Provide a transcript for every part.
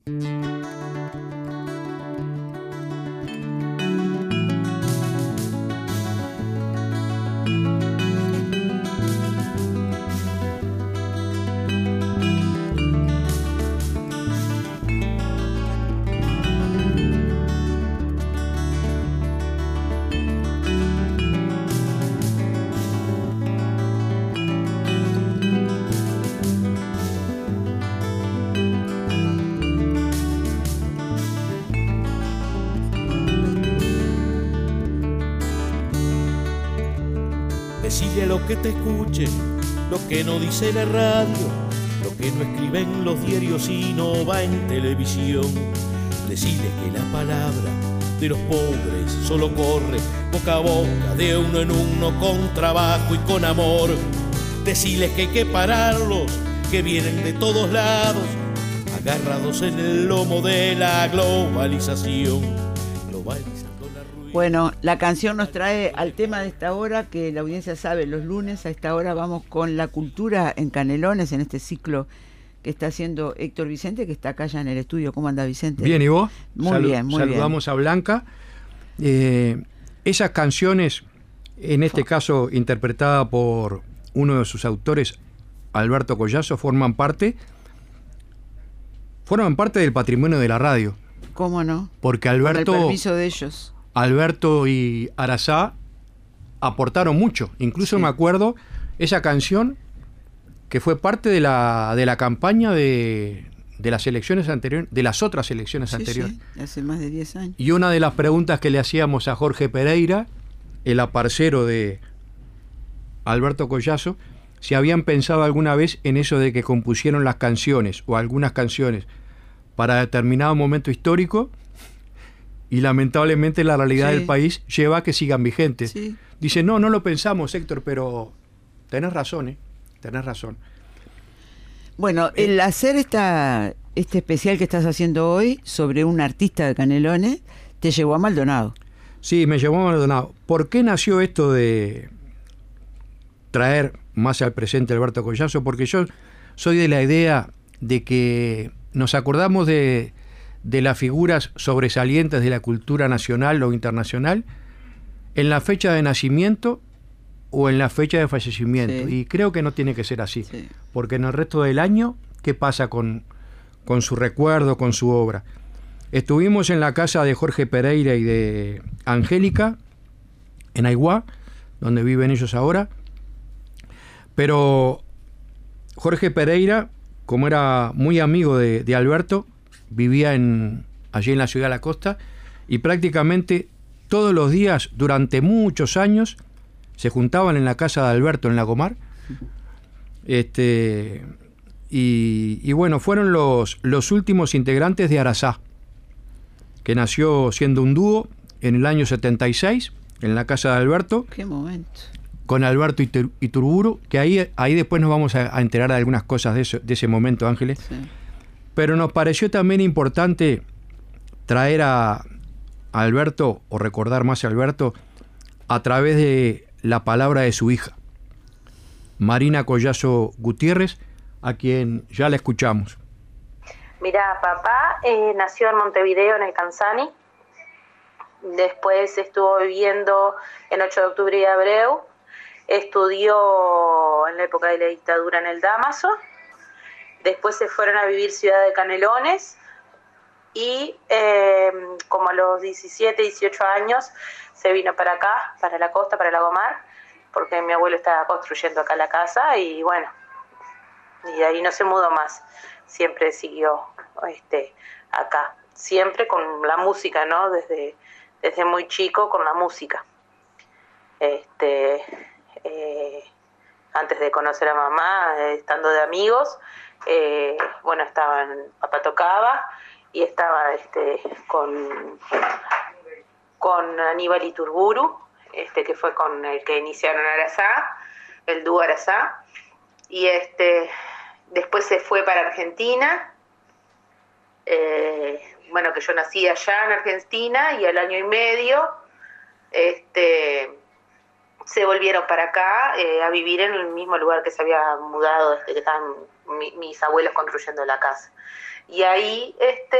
Decile lo que te escuche, lo que no dice la radio, lo que no escribe en los diarios y no va en televisión. Decile que la palabra de los pobres solo corre boca a boca, de uno en uno, con trabajo y con amor. Deciles que hay que pararlos, que vienen de todos lados, agarrados en el lomo de la globalización. Bueno, la canción nos trae al tema de esta hora, que la audiencia sabe, los lunes a esta hora vamos con la cultura en Canelones, en este ciclo que está haciendo Héctor Vicente, que está acá ya en el estudio. ¿Cómo anda, Vicente? Bien, ¿y vos? Muy bien, muy bien. Saludamos a Blanca. Esas canciones, en este caso interpretada por uno de sus autores, Alberto Collazo, forman parte del patrimonio de la radio. ¿Cómo no? Porque Alberto... Con el permiso de ellos. Alberto y Arasá aportaron mucho. Incluso sí. Me acuerdo esa canción que fue parte de la campaña de las elecciones anteriores, de las otras elecciones anteriores. Sí, hace más de 10 años. Y una de las preguntas que le hacíamos a Jorge Pereira, el aparcero de Alberto Collazo, si habían pensado alguna vez en eso de que compusieron las canciones o algunas canciones para determinado momento histórico. Y lamentablemente la realidad del país lleva a que sigan vigentes. Sí. Dice, no lo pensamos, Héctor, pero tenés razón, tenés razón. Bueno, el hacer este especial que estás haciendo hoy sobre un artista de Canelones te llevó a Maldonado. Sí, me llevó a Maldonado. ¿Por qué nació esto de traer más al presente a Alberto Collazo? Porque yo soy de la idea de que nos acordamos de las figuras sobresalientes de la cultura nacional o internacional en la fecha de nacimiento o en la fecha de fallecimiento. Sí. Y creo que no tiene que ser así. Sí. Porque en el resto del año, ¿qué pasa con su recuerdo, con su obra? Estuvimos en la casa de Jorge Pereira y de Angélica, en Aiguá, donde viven ellos ahora. Pero Jorge Pereira, como era muy amigo de Alberto, vivía allí en la ciudad de la costa, y prácticamente todos los días durante muchos años se juntaban en la casa de Alberto en Lagomar. Y bueno, fueron los últimos integrantes de Arasá, que nació siendo un dúo en el año 76 en la casa de Alberto. ¡Qué momento! Con Alberto Iturburu, que ahí después nos vamos a enterar de algunas cosas de ese momento, Ángeles. Sí. Pero nos pareció también importante traer a Alberto, o recordar más a Alberto, a través de la palabra de su hija, Marina Collazo Gutiérrez, a quien ya la escuchamos. Mira, papá nació en Montevideo, en el Canzani. Después estuvo viviendo en 8 de octubre y Abreu. Estudió en la época de la dictadura en el Dámaso. Después se fueron a vivir Ciudad de Canelones y como a los 17, 18 años se vino para acá, para la costa, para Lagomar, porque mi abuelo estaba construyendo acá la casa y bueno, y de ahí no se mudó más, siempre siguió acá, siempre con la música, ¿no? Desde muy chico con la música. Antes de conocer a mamá, estando de amigos, bueno, papá tocaba y estaba con Aníbal Iturburu, que fue con el que iniciaron Arasá, el dúo Arasá, y después se fue para Argentina, bueno, que yo nací allá en Argentina, y al año y medio se volvieron para acá a vivir en el mismo lugar que se había mudado desde que estaban mis abuelos construyendo la casa. Y ahí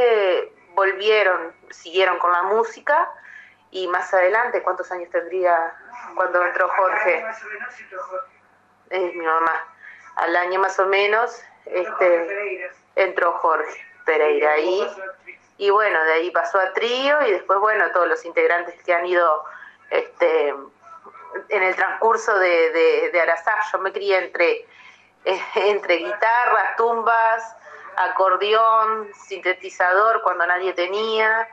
siguieron con la música, y más adelante, ¿cuántos años tendría cuando entró Jorge? Es mi mamá. Al año más o menos entró Jorge Pereira ahí, y bueno, de ahí pasó a trío, y después, bueno, todos los integrantes que han ido en el transcurso de Arazá. Yo me crié entre guitarras, tumbas, acordeón, sintetizador cuando nadie tenía.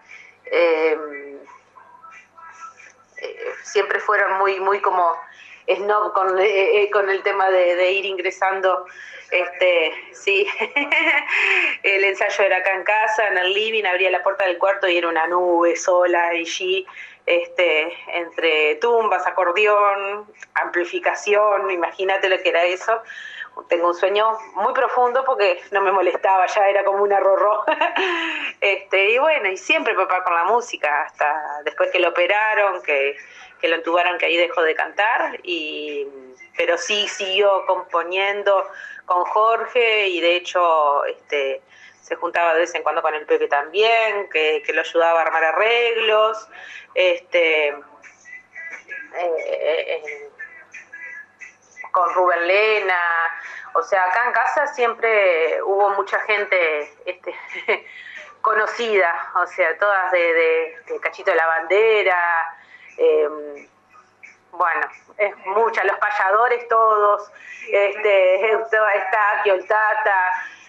Siempre fueron muy como snob con el tema de ir ingresando. Sí, el ensayo era acá en casa, en el living, abría la puerta del cuarto y era una nube sola allí, entre tumbas, acordeón, amplificación. Imagínate lo que era eso. Tengo un sueño muy profundo porque no me molestaba, ya era como una rorró. Y bueno, y siempre papá con la música, hasta después que lo operaron, que lo entubaron, que ahí dejó de cantar, pero sí siguió componiendo con Jorge, y de hecho se juntaba de vez en cuando con el Pepe también, que lo ayudaba a armar arreglos. Con Rubén Lena, o sea, acá en casa siempre hubo mucha gente conocida, o sea, todas de Cachito de la Bandera, bueno, es mucha, los payadores todos, está Akio el Tata,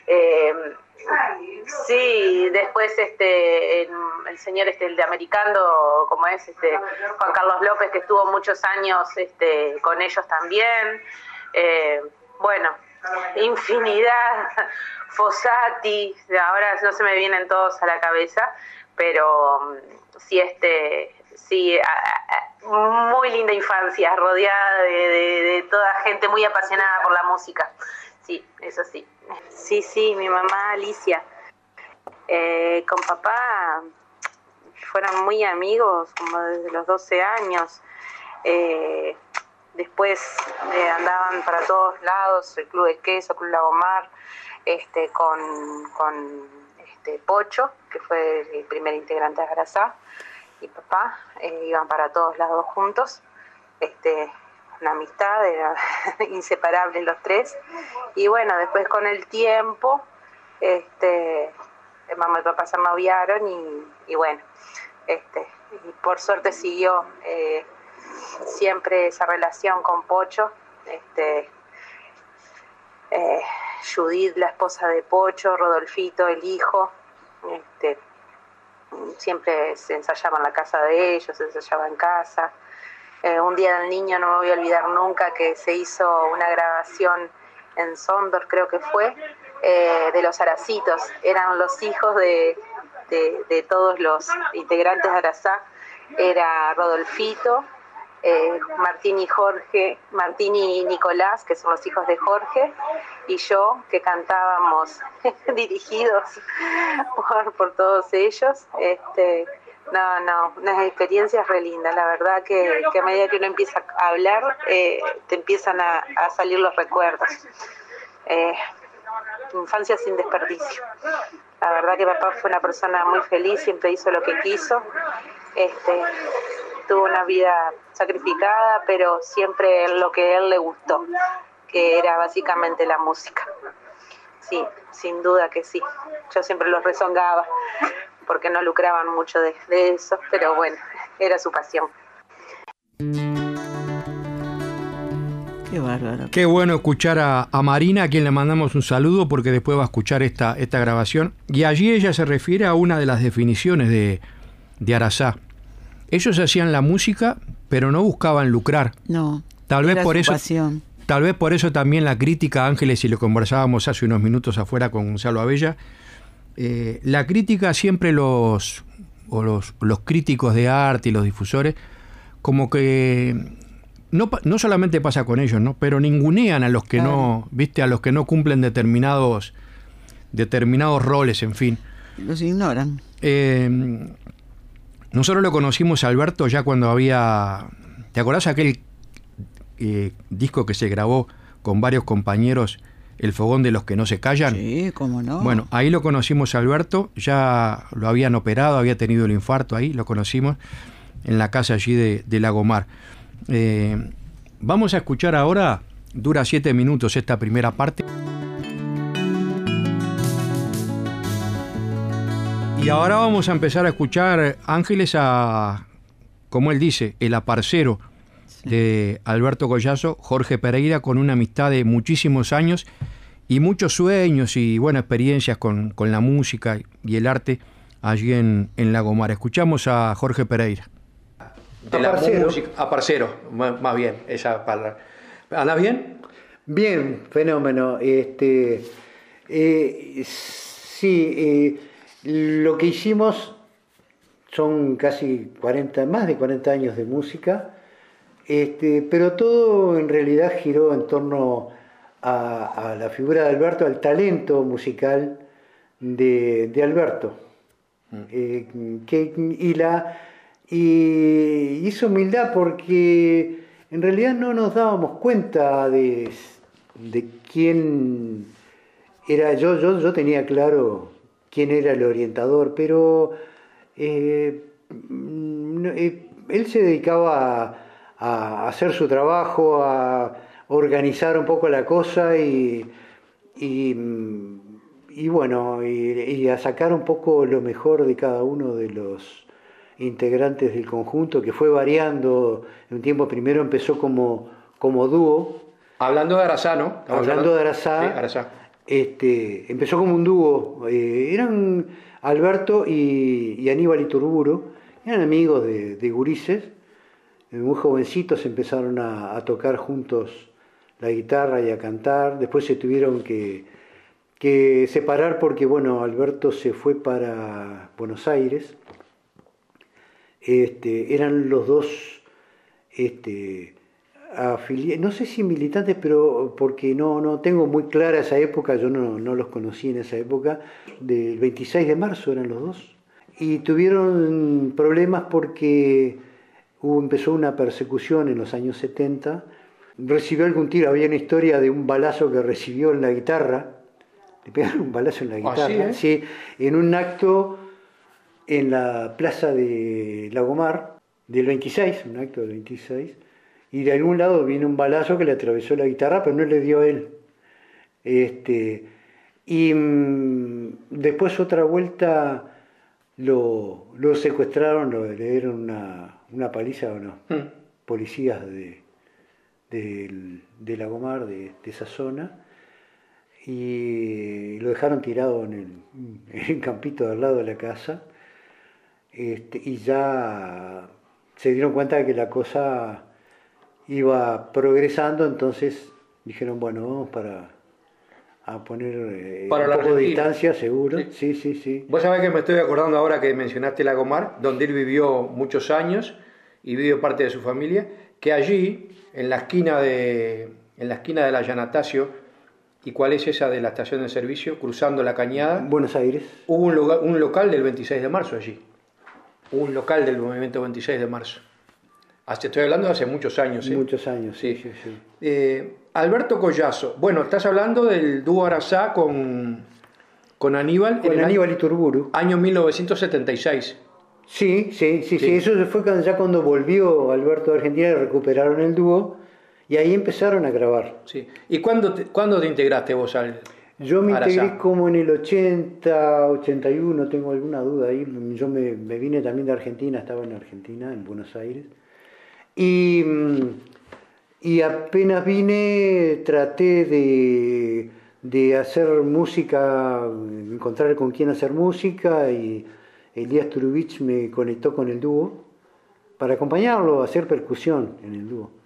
sí, después el señor el de Americando, como es Juan Carlos López, que estuvo muchos años con ellos también. Bueno, infinidad, Fossati, ahora no se me vienen todos a la cabeza, pero sí, sí, muy linda infancia, rodeada de toda gente muy apasionada por la música. Sí, eso sí. Sí, mi mamá Alicia. Con papá fueron muy amigos, como desde los 12 años. Después andaban para todos lados, el Club de Queso, Club Lagomar, con Pocho, que fue el primer integrante de Arazá, y papá, iban para todos lados juntos. Una amistad, era inseparable los tres. Y bueno, después con el tiempo, mamá y papá se noviaron, y bueno, y por suerte siguió siempre esa relación con Pocho. Judith, la esposa de Pocho, Rodolfito, el hijo, siempre se ensayaba en la casa de ellos, se ensayaba en casa. Un día del niño, no me voy a olvidar nunca, que se hizo una grabación en Sondor, creo que fue, de los Aracitos. Eran los hijos de todos los integrantes de Arazá. Era Rodolfito, Martín y Nicolás, que son los hijos de Jorge, y yo, que cantábamos dirigidos por todos ellos. No, unas experiencias re lindas. La verdad que a medida que uno empieza a hablar, te empiezan a salir los recuerdos. Infancia sin desperdicio. La verdad que papá fue una persona muy feliz, siempre hizo lo que quiso. Tuvo una vida sacrificada, pero siempre en lo que a él le gustó, que era básicamente la música. Sí, sin duda que sí. Yo siempre los rezongaba, porque no lucraban mucho de eso, pero bueno, era su pasión. Qué bárbaro. Qué bueno escuchar a Marina, a quien le mandamos un saludo, porque después va a escuchar esta grabación. Y allí ella se refiere a una de las definiciones de Arazá. Ellos hacían la música, pero no buscaban lucrar. No, tal vez por eso, pasión. Tal vez por eso también la crítica, Ángeles, y lo conversábamos hace unos minutos afuera con Gonzalo Abella, la crítica siempre los críticos de arte y los difusores, como que no solamente pasa con ellos, ¿no? Pero ningunean a los que no, ¿viste? A los que no cumplen determinados roles, en fin. Los ignoran. Nosotros lo conocimos a Alberto ya cuando había... ¿Te acordás aquel disco que se grabó con varios compañeros El Fogón de los que no se callan. Sí, cómo no. Bueno, ahí lo conocimos a Alberto, ya lo habían operado, había tenido el infarto ahí, lo conocimos en la casa allí de Lagomar. Vamos a escuchar ahora, dura 7 minutos esta primera parte. Y ahora vamos a empezar a escuchar, Ángeles, como él dice, el aparcero de Alberto Collazo, Jorge Pereira, con una amistad de muchísimos años y muchos sueños y buenas experiencias con la música y el arte allí en Lagomar. Escuchamos a Jorge Pereira. De la música, aparcero, más bien, esa palabra. ¿Andas bien? Bien, fenómeno. Sí, lo que hicimos son casi más de 40 años de música, pero todo en realidad giró en torno a la figura de Alberto, al talento musical de Alberto. Y esa humildad, porque en realidad no nos dábamos cuenta de quién era. Yo tenía claro quién era el orientador, pero él se dedicaba a hacer su trabajo, a organizar un poco la cosa y a sacar un poco lo mejor de cada uno de los integrantes del conjunto, que fue variando. En un tiempo primero empezó como dúo. Hablando de Arazá, ¿no? Hablando de Arazá. Sí, Arazá. Empezó como un dúo. Eran Alberto y Aníbal Iturburu, eran amigos de gurises. Muy jovencitos empezaron a tocar juntos la guitarra y a cantar. Después se tuvieron que separar porque, Alberto se fue para Buenos Aires. Eran los dos no sé si militantes, pero porque no tengo muy clara esa época, yo no los conocí en esa época. Del 26 de marzo eran los dos. Y tuvieron problemas porque empezó una persecución en los años 70. Recibió algún tiro, había una historia de un balazo que recibió en la guitarra. Le pegaron un balazo en la guitarra. Sí, en un acto en la plaza de Lagomar, del 26, un acto del 26, y de algún lado vino un balazo que le atravesó la guitarra, pero no le dio a él. Después otra vuelta lo secuestraron, le dieron una paliza a unos policías de Lagomar, de esa zona, y lo dejaron tirado en el campito al lado de la casa. Y ya se dieron cuenta de que la cosa iba progresando, entonces dijeron, vamos a poner para un poco Argentina. De distancia, seguro. Sí. Vos sabés que me estoy acordando ahora que mencionaste Lagomar, donde él vivió muchos años y vivió parte de su familia, que allí, en la esquina de la Yanatacio, ¿y cuál es esa de la estación de servicio? Cruzando la Cañada. Buenos Aires. Hubo un local del 26 de marzo allí. Un local del movimiento 26 de marzo. Estoy hablando de hace muchos años. Muchos años, sí. Alberto Collazo. Bueno, estás hablando del dúo Arazá con Aníbal. Con Aníbal Iturburu. Año 1976. Sí. Eso fue cuando volvió Alberto de Argentina y recuperaron el dúo. Y ahí empezaron a grabar. Sí. ¿Y cuándo te integraste vos al Yo me Arazá? integré como en el 80, 81, tengo alguna duda ahí. Yo me vine también de Argentina, estaba en Argentina, en Buenos Aires. Y apenas vine, traté de hacer música, encontrar con quién hacer música, y Elías Turubich me conectó con el dúo para acompañarlo, hacer percusión en el dúo.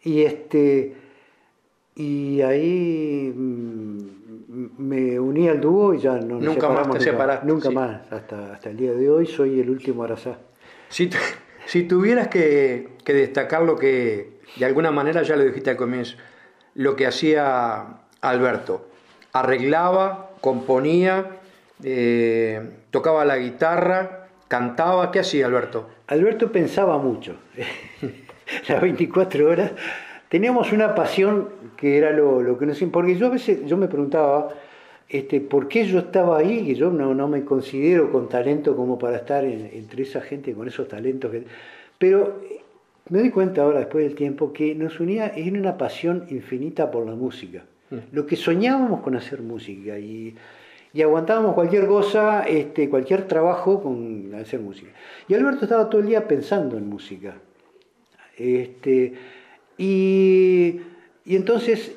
Y ahí me uní al dúo y ya no nos nunca separamos. Más te separaste. Nunca Sí. más, hasta el día de hoy soy el último Arazá. Si tuvieras que destacar lo que, de alguna manera ya lo dijiste al comienzo, lo que hacía Alberto, arreglaba, componía, tocaba la guitarra, cantaba, ¿qué hacía Alberto? Alberto pensaba mucho. Las 24 horas teníamos una pasión que era lo que nos... Porque yo a veces me preguntaba por qué yo estaba ahí, que yo no me considero con talento como para estar entre esa gente con esos talentos. Pero me doy cuenta ahora, después del tiempo, que nos unía en una pasión infinita por la música. Lo que soñábamos con hacer música y aguantábamos cualquier cosa, cualquier trabajo con hacer música. Y Alberto estaba todo el día pensando en música. Y entonces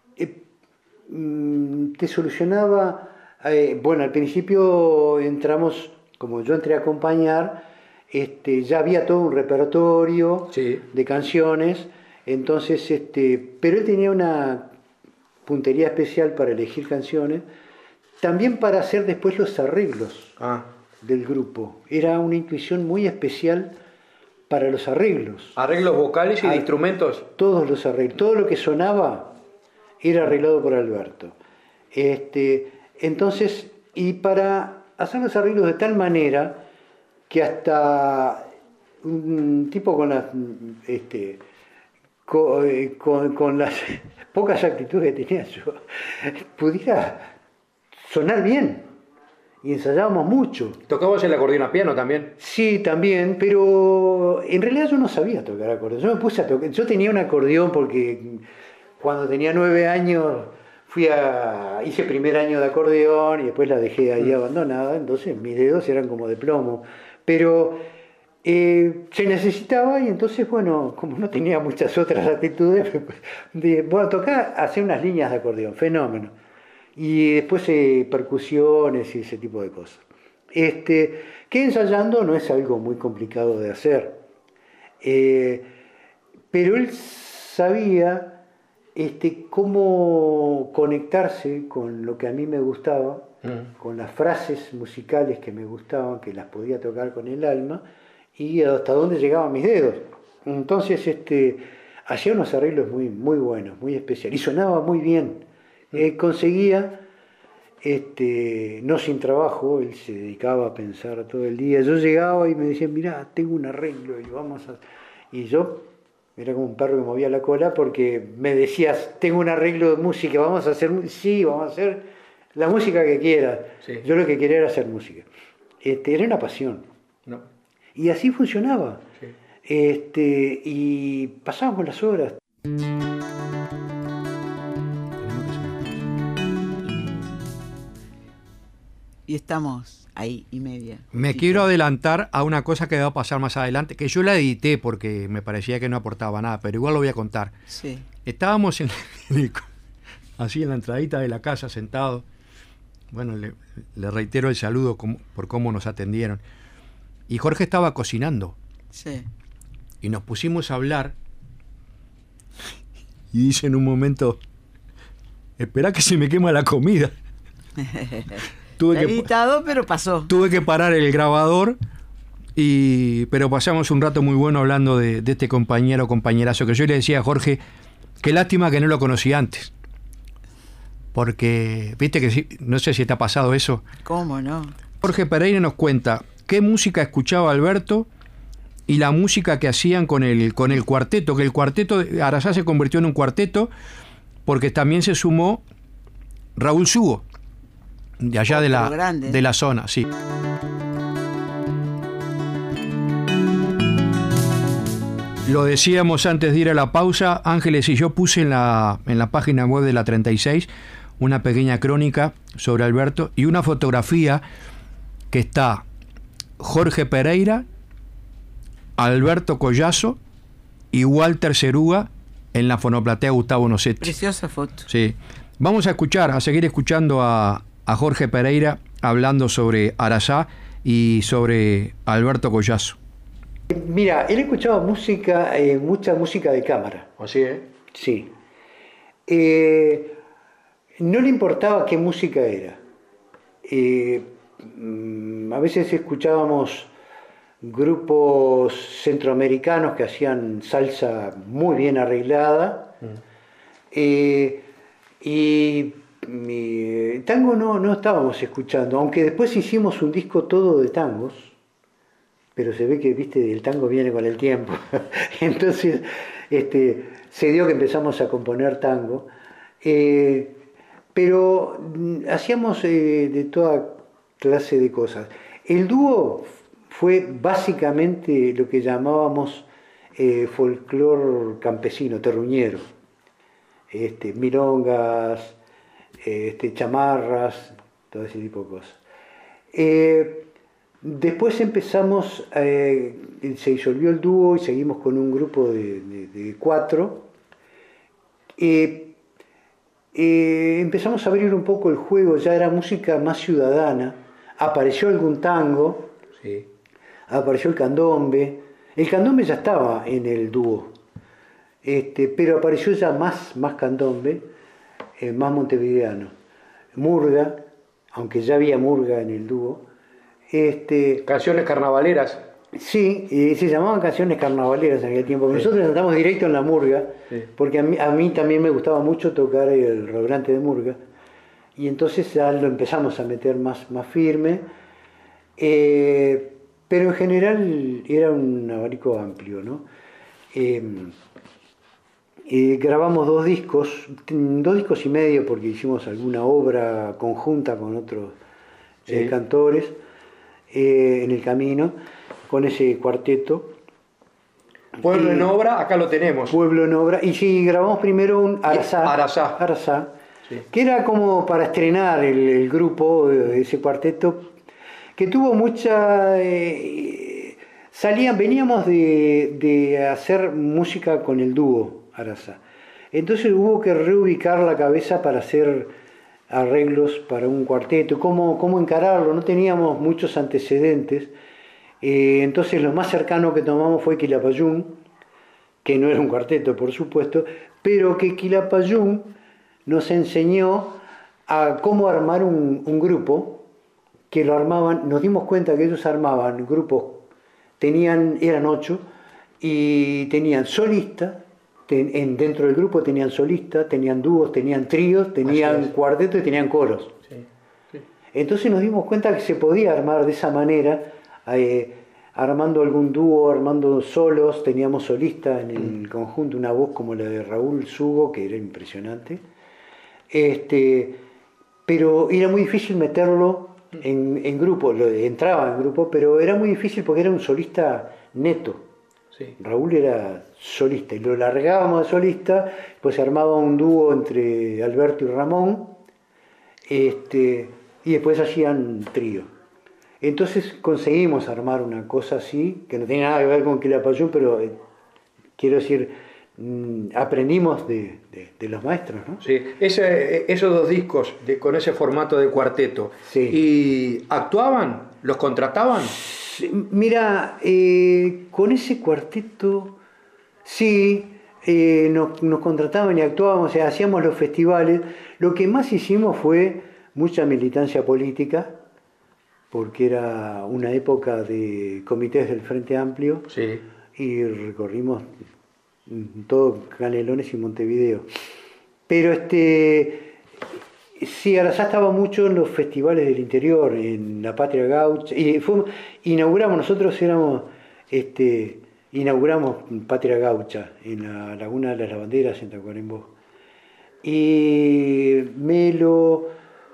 te solucionaba, bueno, al principio entramos, como yo entré a acompañar, ya había todo un repertorio de canciones, entonces, pero él tenía una puntería especial para elegir canciones, también para hacer después los arreglos del grupo. Era una intuición muy especial para los arreglos. ¿Arreglos vocales y de instrumentos? Todos los arreglos, todo lo que sonaba era arreglado por Alberto. Entonces, y para hacer los arreglos de tal manera que hasta un tipo con las con las pocas actitudes que tenía yo pudiera sonar bien. Y ensayábamos mucho. ¿Tocabas el acordeón a piano también? Sí, también, pero en realidad yo no sabía tocar acordeón. Yo me puse a tocar. Yo tenía un acordeón porque cuando tenía 9 años hice primer año de acordeón y después la dejé ahí abandonada, entonces mis dedos eran como de plomo. Pero se necesitaba y entonces, bueno, como no tenía muchas otras actitudes, bueno, tocar, hacer unas líneas de acordeón, fenómeno. Y después percusiones y ese tipo de cosas. Que ensayando no es algo muy complicado de hacer. Pero él sabía cómo conectarse con lo que a mí me gustaba, con las frases musicales que me gustaban, que las podía tocar con el alma, y hasta dónde llegaban mis dedos. Entonces hacía unos arreglos muy, muy buenos, muy especiales, y sonaba muy bien. Conseguía, no sin trabajo, él se dedicaba a pensar todo el día. Yo llegaba y me decía, mirá, tengo un arreglo y yo era como un perro que movía la cola porque me decías, tengo un arreglo de música, vamos a hacer la música que quieras. Sí. Yo lo que quería era hacer música. Era una pasión. No. Y así funcionaba. Sí. Y pasábamos las horas. Y estamos ahí y media. Me quiero adelantar a una cosa que va a pasar más adelante, que yo la edité porque me parecía que no aportaba nada, pero igual lo voy a contar. Sí. Estábamos así en la entradita de la casa, sentados. Bueno, le reitero el saludo por cómo nos atendieron. Y Jorge estaba cocinando. Sí. Y nos pusimos a hablar. Y dice en un momento, esperá que se me quema la comida. Editado, pero pasó. Tuve que parar el grabador, pero pasamos un rato muy bueno hablando de este compañero o compañerazo, que yo le decía a Jorge, qué lástima que no lo conocí antes. Porque, viste que sí, no sé si te ha pasado eso. ¿Cómo no? Jorge Pereira nos cuenta qué música escuchaba Alberto y la música que hacían con el cuarteto, que el cuarteto, Arasá se convirtió en un cuarteto porque también se sumó Raúl Sugo, de allá de la zona, sí. Lo decíamos antes de ir a la pausa, Ángeles y yo puse en la página web de la 36 una pequeña crónica sobre Alberto y una fotografía que está Jorge Pereira, Alberto Collazo y Walter Ceruga en la fonoplatea Gustavo Nocetti. Preciosa foto. Sí. Vamos a seguir escuchando a Jorge Pereira hablando sobre Arasá y sobre Alberto Collazo. Mira, él escuchaba música, mucha música de cámara. ¿Así, Sí. No le importaba qué música era. A veces escuchábamos grupos centroamericanos que hacían salsa muy bien arreglada. Y tango no estábamos escuchando, aunque después hicimos un disco todo de tangos, pero se ve que, viste, el tango viene con el tiempo. Entonces, se dio que empezamos a componer tango, pero hacíamos de toda clase de cosas. El dúo fue básicamente lo que llamábamos folclor campesino, terruñero, milongas, chamarras, todo ese tipo de cosas. Después empezamos, se disolvió el dúo y seguimos con un grupo de 4. Empezamos a abrir un poco el juego, ya era música más ciudadana. Apareció algún tango, Sí. apareció el candombe. El candombe ya estaba en el dúo, pero apareció ya más candombe, más montevideano. Murga, aunque ya había murga en el dúo. Canciones carnavaleras. Sí, se llamaban canciones carnavaleras en aquel tiempo. Sí. Nosotros andamos directo en la murga, Sí. porque a mí también me gustaba mucho tocar el redoblante de murga. Y entonces ya lo empezamos a meter más firme. Pero en general era un abanico amplio, ¿no? Grabamos 2 discos y medio, porque hicimos alguna obra conjunta con otros Sí. cantores en el camino, con ese cuarteto. Pueblo en Obra, acá lo tenemos. Pueblo en Obra. Y sí, grabamos primero un Arazá, Sí. que era como para estrenar el grupo, ese cuarteto, que tuvo mucha... veníamos de hacer música con el dúo Arazá. Entonces hubo que reubicar la cabeza para hacer arreglos para un cuarteto, cómo encararlo, no teníamos muchos antecedentes. Entonces lo más cercano que tomamos fue Quilapayún, que no era un cuarteto, por supuesto, pero que Quilapayún nos enseñó a cómo armar un grupo, que lo armaban, nos dimos cuenta que ellos armaban grupos, eran 8, y tenían solistas, dentro del grupo tenían solistas, tenían dúos, tenían tríos, tenían cuartetos y tenían coros. Sí. Sí. Entonces nos dimos cuenta que se podía armar de esa manera, armando algún dúo, armando solos, teníamos solistas en el conjunto, una voz como la de Raúl Sugo, que era impresionante. Pero era muy difícil meterlo en grupo, entraba en grupo, pero era muy difícil porque era un solista neto. Sí. Raúl era solista y lo largábamos de solista, pues se armaba un dúo entre Alberto y Ramón, y después hacían trío. Entonces conseguimos armar una cosa así, que no tiene nada que ver con Quilapayún, pero quiero decir, aprendimos de los maestros, ¿no? Sí. Esos 2 discos con ese formato de cuarteto. Sí. ¿Y actuaban? ¿Los contrataban? Mira, con ese cuarteto, sí, nos contrataban y actuábamos, o sea, hacíamos los festivales. Lo que más hicimos fue mucha militancia política, porque era una época de comités del Frente Amplio, Sí. y recorrimos todo Canelones y Montevideo. Pero sí, Arazá estaba mucho en los festivales del interior, en la Patria Gaucha, y inauguramos Patria Gaucha en la Laguna de las Lavanderas, en Tacuarembó. Y Melo,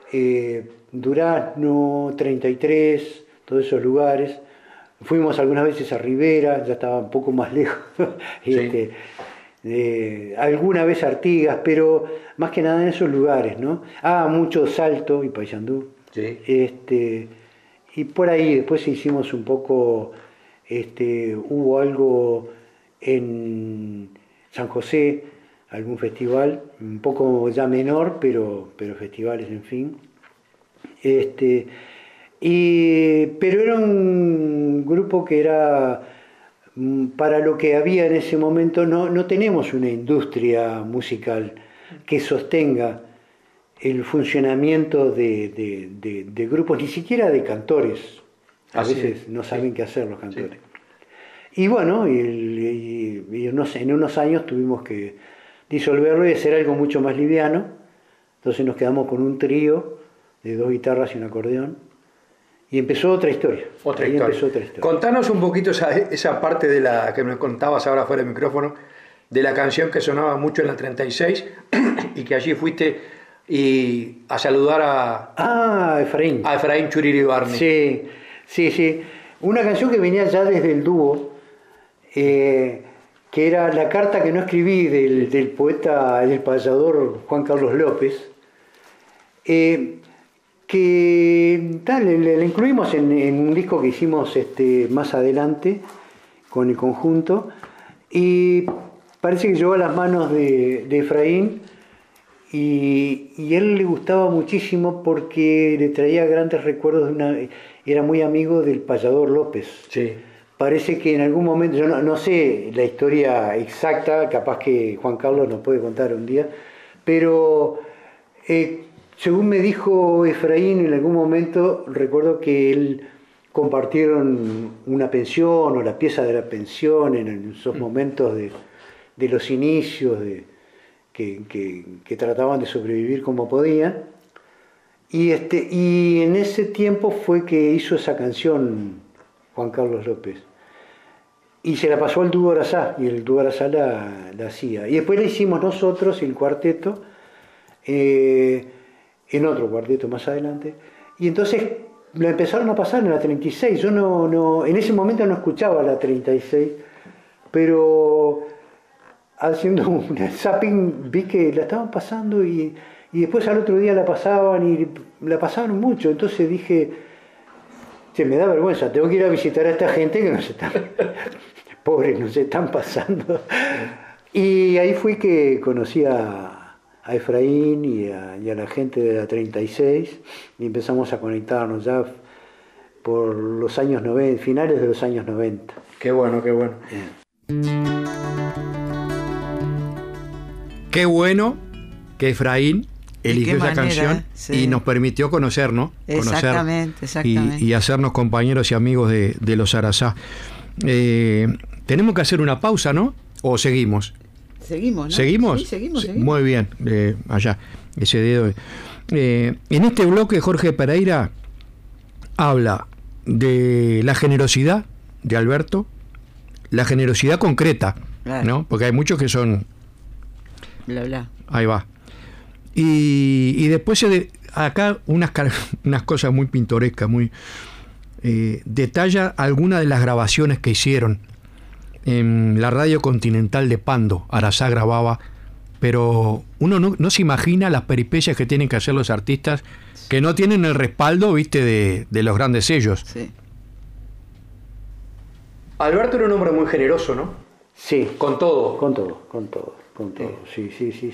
Durazno, 33, todos esos lugares. Fuimos algunas veces a Rivera, ya estaba un poco más lejos. Sí. Alguna vez Artigas, pero más que nada en esos lugares, ¿no? Mucho Salto y Paysandú. Sí. Y por ahí después hicimos un poco, hubo algo en San José, algún festival, un poco ya menor, pero festivales, en fin. Pero era un grupo que era, para lo que había en ese momento, no tenemos una industria musical que sostenga el funcionamiento de grupos, ni siquiera de cantores. A veces no saben qué hacer los cantores. Sí. Y bueno, en unos años tuvimos que disolverlo y hacer algo mucho más liviano. Entonces nos quedamos con un trío de 2 guitarras y un acordeón. Y empezó otra historia. Otra historia. Empezó otra historia. Contanos un poquito esa parte de la que me contabas ahora fuera del micrófono, de la canción que sonaba mucho en la 36 y que allí fuiste a saludar a Efraín. A Efraín Churiribarne. Sí. Una canción que venía ya desde el dúo, que era la carta que no escribí del poeta, del payador Juan Carlos López, que le incluimos en un disco que hicimos más adelante con el conjunto, y parece que llegó a las manos de Efraín, y él le gustaba muchísimo porque le traía grandes recuerdos era muy amigo del payador López. Sí. Parece que en algún momento, yo no sé la historia exacta, capaz que Juan Carlos nos puede contar un día, pero según me dijo Efraín, en algún momento recuerdo que él compartieron una pensión o la pieza de la pensión en esos momentos de los inicios, que trataban de sobrevivir como podían, y en ese tiempo fue que hizo esa canción Juan Carlos López, y se la pasó al dúo Arazá, y el dúo Arazá la hacía, y después la hicimos nosotros, el cuarteto, en otro cuarteto más adelante, y entonces la empezaron a pasar en la 36. Yo no en ese momento no escuchaba la 36, pero haciendo un zapping vi que la estaban pasando, y después al otro día la pasaban, y la pasaban mucho. Entonces dije, me da vergüenza, tengo que ir a visitar a esta gente que nos están pobres, nos están pasando. Y ahí fui que conocí a Efraín y a la gente de la 36, y empezamos a conectarnos ya por los años 90, finales de los años 90. Qué bueno. Qué bueno que Efraín eligió esa canción, sí, y nos permitió conocernos. Exactamente. Y hacernos compañeros y amigos de los Arazá. Tenemos que hacer una pausa, ¿no? ¿O seguimos? Seguimos, ¿no? ¿Seguimos? Sí, seguimos. Muy bien, allá, ese dedo. En este bloque Jorge Pereira habla de la generosidad de Alberto, la generosidad concreta, claro, ¿no? Porque hay muchos que son... Bla. Ahí va. Y después acá unas cosas muy pintorescas, muy... detalla algunas de las grabaciones que hicieron en la radio Continental de Pando. Arazá grababa, pero uno no se imagina las peripecias que tienen que hacer los artistas que no tienen el respaldo, viste, de los grandes sellos. Sí. Alberto era un hombre muy generoso, ¿no? Sí. Con todo. Con todo. Sí.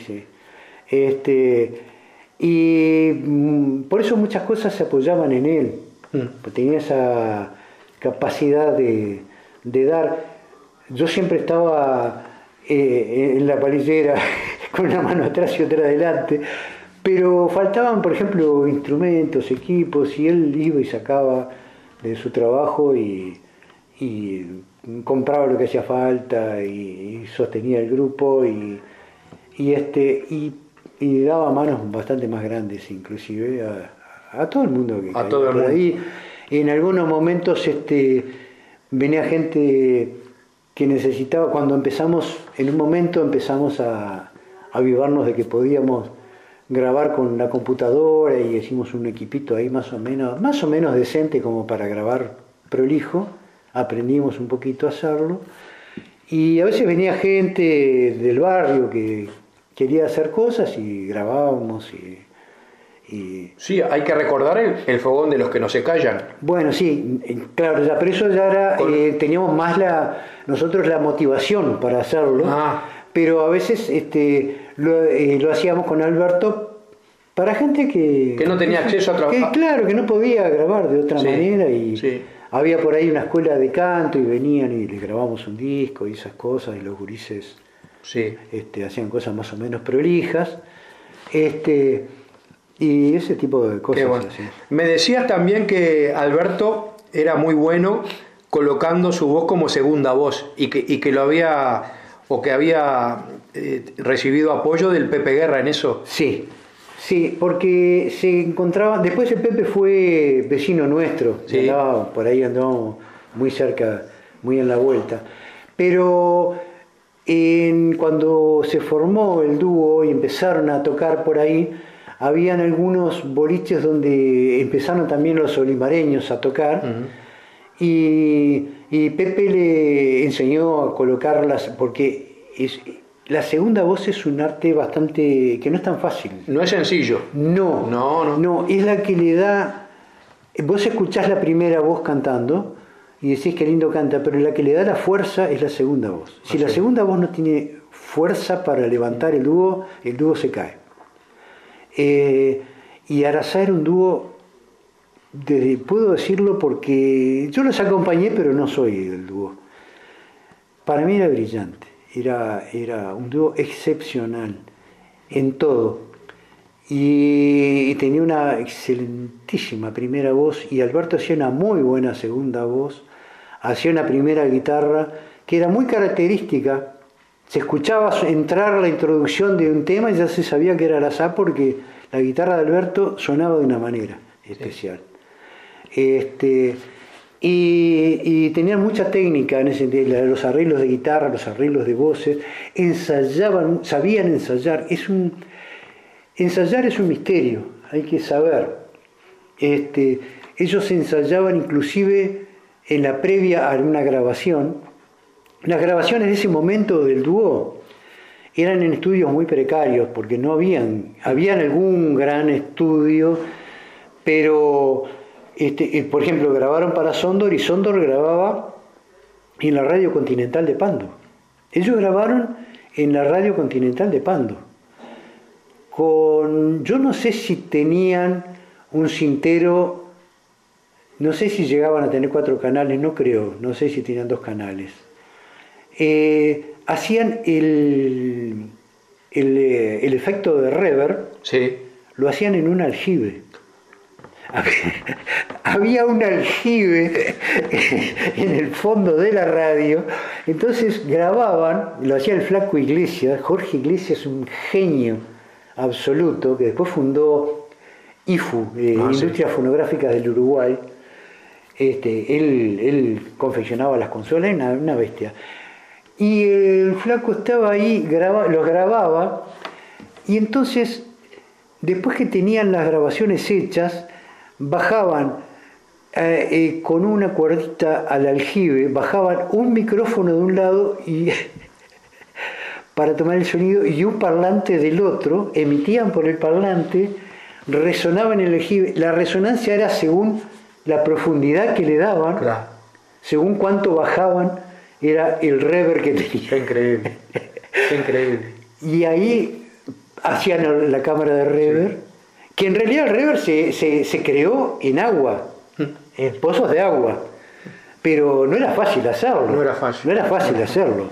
Y por eso muchas cosas se apoyaban en él. Tenía esa capacidad de dar. Yo siempre estaba en la palillera con una mano atrás y otra adelante, pero faltaban, por ejemplo, instrumentos, equipos, y él iba y sacaba de su trabajo y compraba lo que hacía falta y sostenía el grupo y daba manos bastante más grandes, inclusive a todo el mundo que a todo el mundo. Ahí. En algunos momentos venía gente que necesitaba, cuando empezamos a avivarnos de que podíamos grabar con la computadora, y hicimos un equipito ahí más o menos decente como para grabar prolijo. Aprendimos un poquito a hacerlo, y a veces venía gente del barrio que quería hacer cosas y grabábamos y... Sí, hay que recordar el fogón de los que no se callan. Bueno, sí, claro, pero eso ya era, teníamos más nosotros la motivación para hacerlo, pero a veces lo hacíamos con Alberto para gente que no tenía acceso a trabajar. Claro, que no podía grabar de otra manera, y había por ahí una escuela de canto y venían y les grabamos un disco y esas cosas, y los gurises hacían cosas más o menos prolijas. Y ese tipo de cosas. Bueno. Me decías también que Alberto era muy bueno colocando su voz como segunda voz, y que lo había, o que había recibido apoyo del Pepe Guerra en eso. Sí, porque se encontraba, después el Pepe fue vecino nuestro, por ahí andábamos muy cerca, muy en la vuelta, pero Cuando se formó el dúo y empezaron a tocar por ahí, habían algunos boliches donde empezaron también los olimareños a tocar. Y Pepe le enseñó a colocarlas, porque la segunda voz es un arte bastante que no es tan fácil. No es sencillo. No, es la que le da. Vos escuchás la primera voz cantando y decís que lindo canta, pero la que le da la fuerza es la segunda voz. Si la segunda voz no tiene fuerza para levantar el dúo se cae. Y Arazá era un dúo. Puedo decirlo porque yo los acompañé, pero no soy del dúo. Para mí era brillante, era un dúo excepcional en todo. Y tenía una excelentísima primera voz, y Alberto hacía una muy buena segunda voz, hacía una primera guitarra que era muy característica. Se escuchaba entrar la introducción de un tema y ya se sabía que era Arazá, porque la guitarra de Alberto sonaba de una manera especial. Y tenían mucha técnica en ese sentido, los arreglos de guitarra, los arreglos de voces, sabían ensayar. Ensayar es un misterio, hay que saber. Ellos ensayaban inclusive en la previa a una grabación. Las grabaciones de ese momento del dúo eran en estudios muy precarios, porque no habían algún gran estudio, pero por ejemplo, grabaron para Sondor, y Sondor grababa en la Radio Continental de Pando. Ellos grabaron en la Radio Continental de Pando. Yo no sé si tenían un cintero, no sé si llegaban a tener 4 canales, no creo, no sé si tenían 2 canales. Hacían el efecto de reverb, sí. Lo hacían en un aljibe. Había un aljibe en el fondo de la radio, entonces grababan, lo hacía el flaco Iglesias, Jorge Iglesias, un genio absoluto, que después fundó IFU, Industrias Fonográficas del Uruguay. Él confeccionaba las consolas, una bestia. Y el flaco estaba ahí, los grababa, y entonces, después que tenían las grabaciones hechas, bajaban con una cuerdita al aljibe, bajaban un micrófono de un lado y para tomar el sonido, y un parlante del otro, emitían por el parlante, resonaban en el aljibe. La resonancia era según la profundidad que le daban, claro. Según cuánto bajaban, era el reverb que tenía. Qué increíble, qué increíble. Y ahí hacían la cámara de reverb, sí. Que en realidad el reverb se creó en agua, en pozos de agua, pero no era fácil hacerlo. No era fácil hacerlo.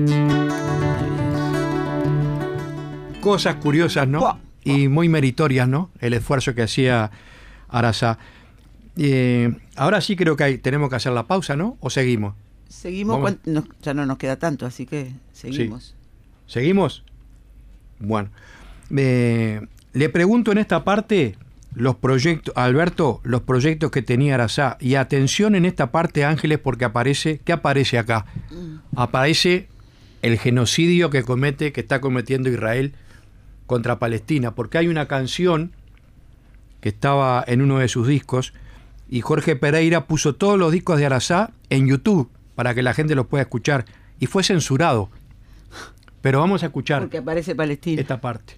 Cosas curiosas, ¿no? Y muy meritorias, ¿no? El esfuerzo que hacía Arazá. Ahora sí creo que tenemos que hacer la pausa, ¿no? ¿O seguimos? Seguimos, ya no nos queda tanto, así que seguimos. Sí. ¿Seguimos? Bueno. Le pregunto en esta parte los proyectos, Alberto, los proyectos que tenía Arazá. Y atención en esta parte, Ángeles, porque ¿qué aparece acá? Aparece el genocidio que está cometiendo Israel contra Palestina, porque hay una canción que estaba en uno de sus discos, y Jorge Pereira puso todos los discos de Arazá en YouTube para que la gente los pueda escuchar, y fue censurado. Pero vamos a escuchar porque aparece Palestina, esta parte.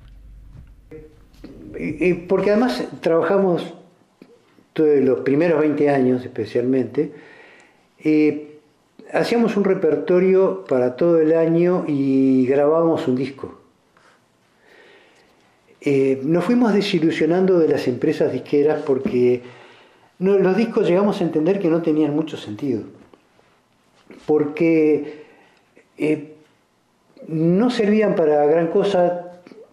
Porque además trabajamos los primeros 20 años especialmente, hacíamos un repertorio para todo el año y grabábamos un disco. Nos fuimos desilusionando de las empresas disqueras porque los discos llegamos a entender que no tenían mucho sentido, porque no servían para gran cosa,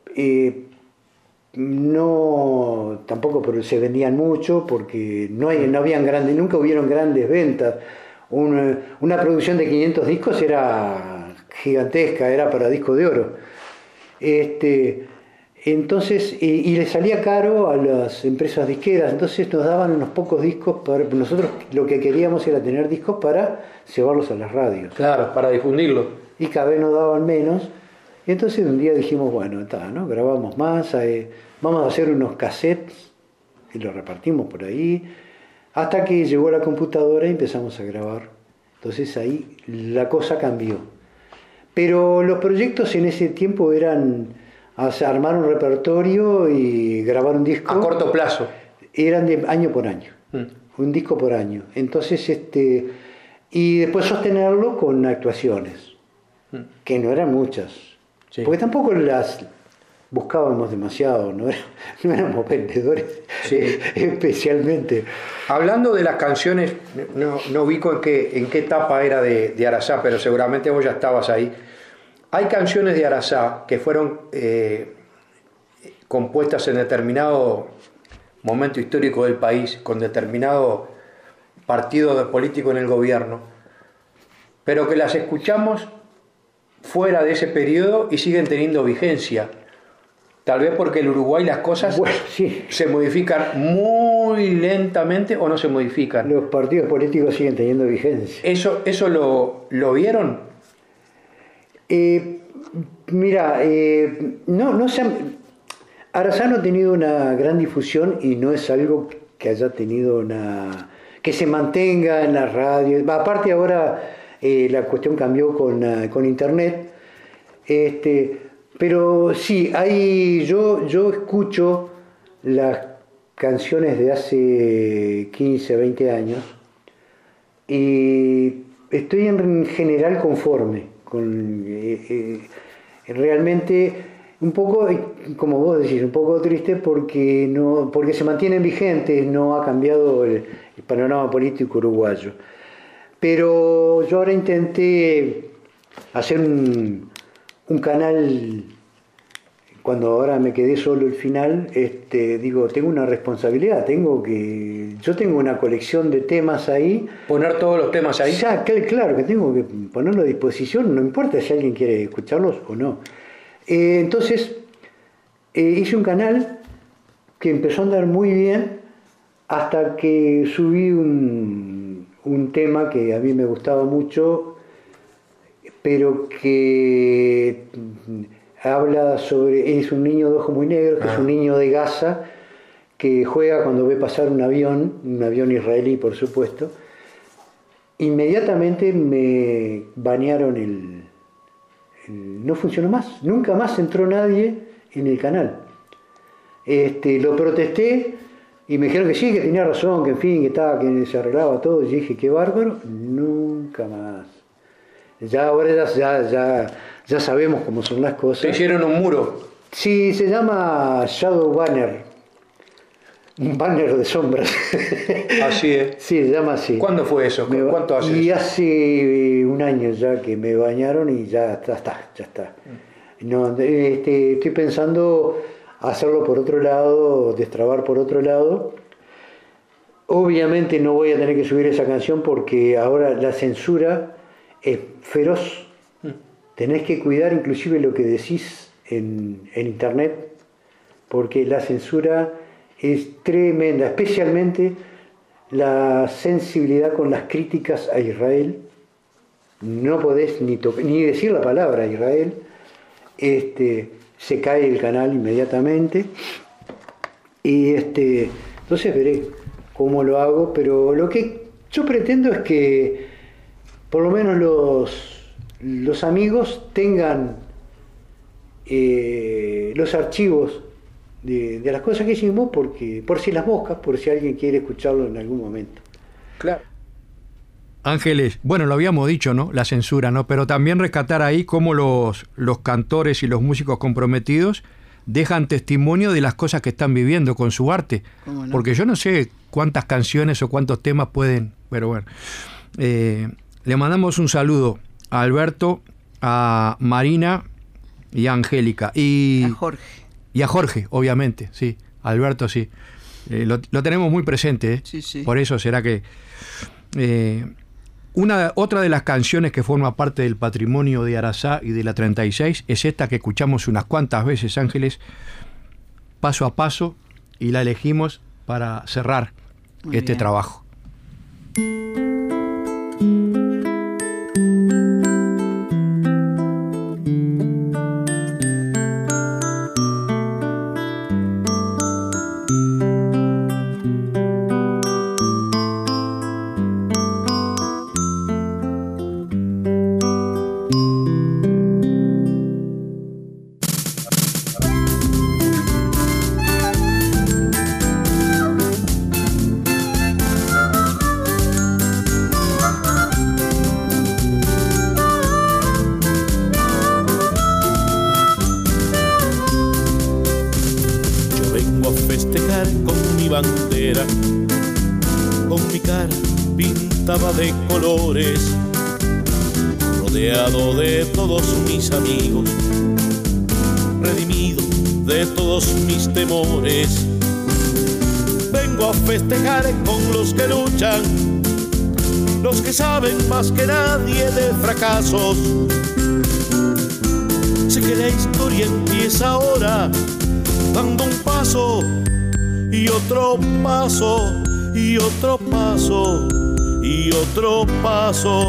tampoco se vendían mucho, porque no habían grandes, nunca hubieron grandes ventas. Una producción de 500 discos era gigantesca, era para disco de oro. Entonces, y le salía caro a las empresas disqueras, entonces nos daban unos pocos discos, nosotros lo que queríamos era tener discos para llevarlos a las radios. Claro, para difundirlo. Y cada vez nos daban menos, y entonces un día dijimos, bueno, está, ¿no? Grabamos más, vamos a hacer unos cassettes, y los repartimos por ahí, hasta que llegó la computadora y empezamos a grabar. Entonces ahí la cosa cambió. Pero los proyectos en ese tiempo eran armar un repertorio y grabar un disco. A corto plazo. Eran de año por año. Un disco por año. Entonces, y después sostenerlo con actuaciones, que no eran muchas. Sí. Porque tampoco las buscábamos demasiado, no éramos vendedores, sí. Especialmente. Hablando de las canciones, no ubico en qué etapa era de Arazá, pero seguramente vos ya estabas ahí. Hay canciones de Arazá que fueron compuestas en determinado momento histórico del país, con determinado partido político en el gobierno, pero que las escuchamos fuera de ese periodo y siguen teniendo vigencia. Tal vez porque en Uruguay las cosas se modifican muy lentamente o no se modifican. Los partidos políticos siguen teniendo vigencia. ¿Eso lo vieron? Mira, Arazá no ha tenido una gran difusión y no es algo que haya tenido que se mantenga en la radio. Aparte ahora la cuestión cambió con internet. Pero sí, yo escucho las canciones de hace 15, 20 años y estoy en general conforme. Realmente un poco, como vos decís, un poco triste porque se mantienen vigentes, no ha cambiado el panorama político uruguayo. Pero yo ahora intenté hacer un canal, cuando ahora me quedé solo el final, digo, tengo una responsabilidad, yo tengo una colección de temas ahí. ¿Poner todos los temas ahí? Ya, claro que tengo que ponerlo a disposición, no importa si alguien quiere escucharlos o no. Entonces, hice un canal que empezó a andar muy bien hasta que subí un tema que a mí me gustaba mucho, pero que habla sobre, es un niño de ojos muy negros, que es un niño de Gaza, que juega cuando ve pasar un avión israelí, por supuesto. Inmediatamente me banearon no funcionó más, nunca más entró nadie en el canal. Lo protesté y me dijeron que sí, que tenía razón, que en fin, que se arreglaba todo, y dije, qué bárbaro, nunca más. Ahora ya sabemos cómo son las cosas. ¿Te hicieron un muro? Sí, se llama Shadow Banner. Un banner de sombras. Así es. Sí, se llama así. ¿Cuándo fue eso? ¿Cuánto hace? Y hace un año ya que me bañaron y ya está. No, estoy pensando hacerlo por otro lado, destrabar por otro lado. Obviamente no voy a tener que subir esa canción porque ahora la censura es feroz. Tenés que cuidar inclusive lo que decís en internet, porque la censura es tremenda, especialmente la sensibilidad con las críticas a Israel. No podés ni decir la palabra Israel, se cae el canal inmediatamente. Y entonces veré cómo lo hago, pero lo que yo pretendo es que por lo menos los amigos tengan los archivos de las cosas que hicimos, porque por si las moscas, por si alguien quiere escucharlo en algún momento. Claro. Ángeles, bueno, lo habíamos dicho, ¿no? La censura, ¿no? Pero también rescatar ahí cómo los cantores y los músicos comprometidos dejan testimonio de las cosas que están viviendo con su arte. ¿No? Porque yo no sé cuántas canciones o cuántos temas pueden, pero bueno. Le mandamos un saludo a Alberto, a Marina y a Angélica. Y a Jorge. Y a Jorge, obviamente, sí. Alberto, sí. Lo tenemos muy presente, ¿eh? Sí. Por eso será que... otra de las canciones que forma parte del patrimonio de Arazá y de la 36 es esta que escuchamos unas cuantas veces, Ángeles, paso a paso y la elegimos para cerrar Muy este bien. trabajo. Yo vengo a festejar con mi bandera, con mi cara pintada de colores, rodeado de todos mis amigos, redimido de todos mis temores. Vengo a festejar con los que luchan, los que saben más que nadie de fracasos. Sé que la historia empieza ahora, dando un paso y otro paso y otro paso y otro paso.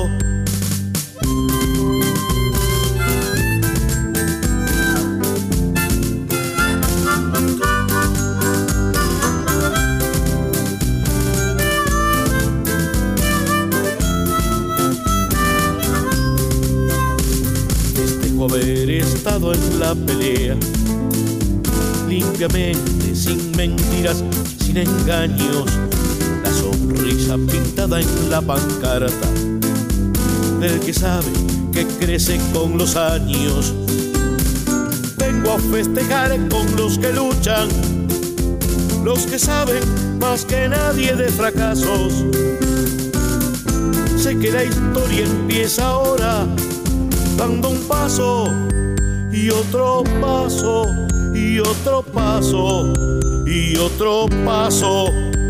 Festejo haber estado en la pelea, limpiamente, sin mentiras, sin engaños, la sonrisa pintada en la pancarta del que sabe que crece con los años. Vengo a festejar con los que luchan, los que saben más que nadie de fracasos. Sé que la historia empieza ahora, dando un paso y otro paso y otro paso y otro paso.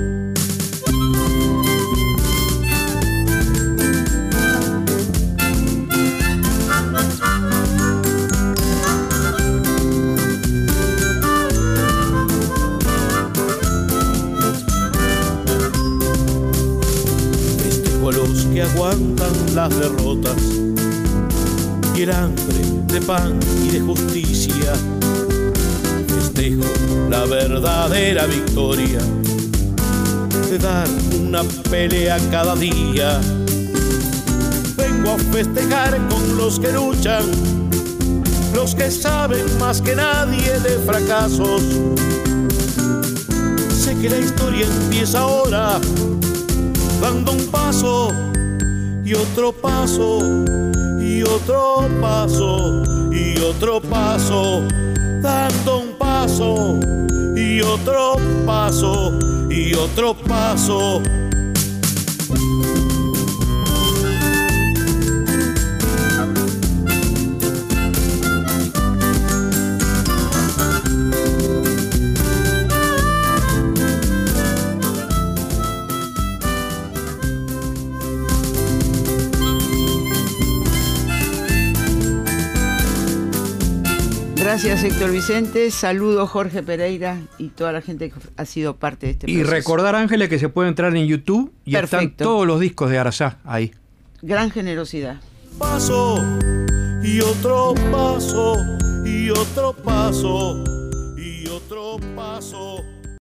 Festejo a los que aguantan las derrotas y el hambre de pan y de justicia. Festejo la verdadera victoria de dar una pelea cada día. Vengo a festejar con los que luchan, los que saben más que nadie de fracasos. Sé que la historia empieza ahora, dando un paso y otro paso y otro paso y otro paso, dando un paso y otro paso y otro paso. Gracias, Héctor Vicente. Saludo Jorge Pereira y toda la gente que ha sido parte de este proceso. Y recordar, Ángeles, que se puede entrar en YouTube y Perfecto. están todos los discos de Arazá ahí. Gran generosidad. Paso y otro paso y otro paso y otro paso.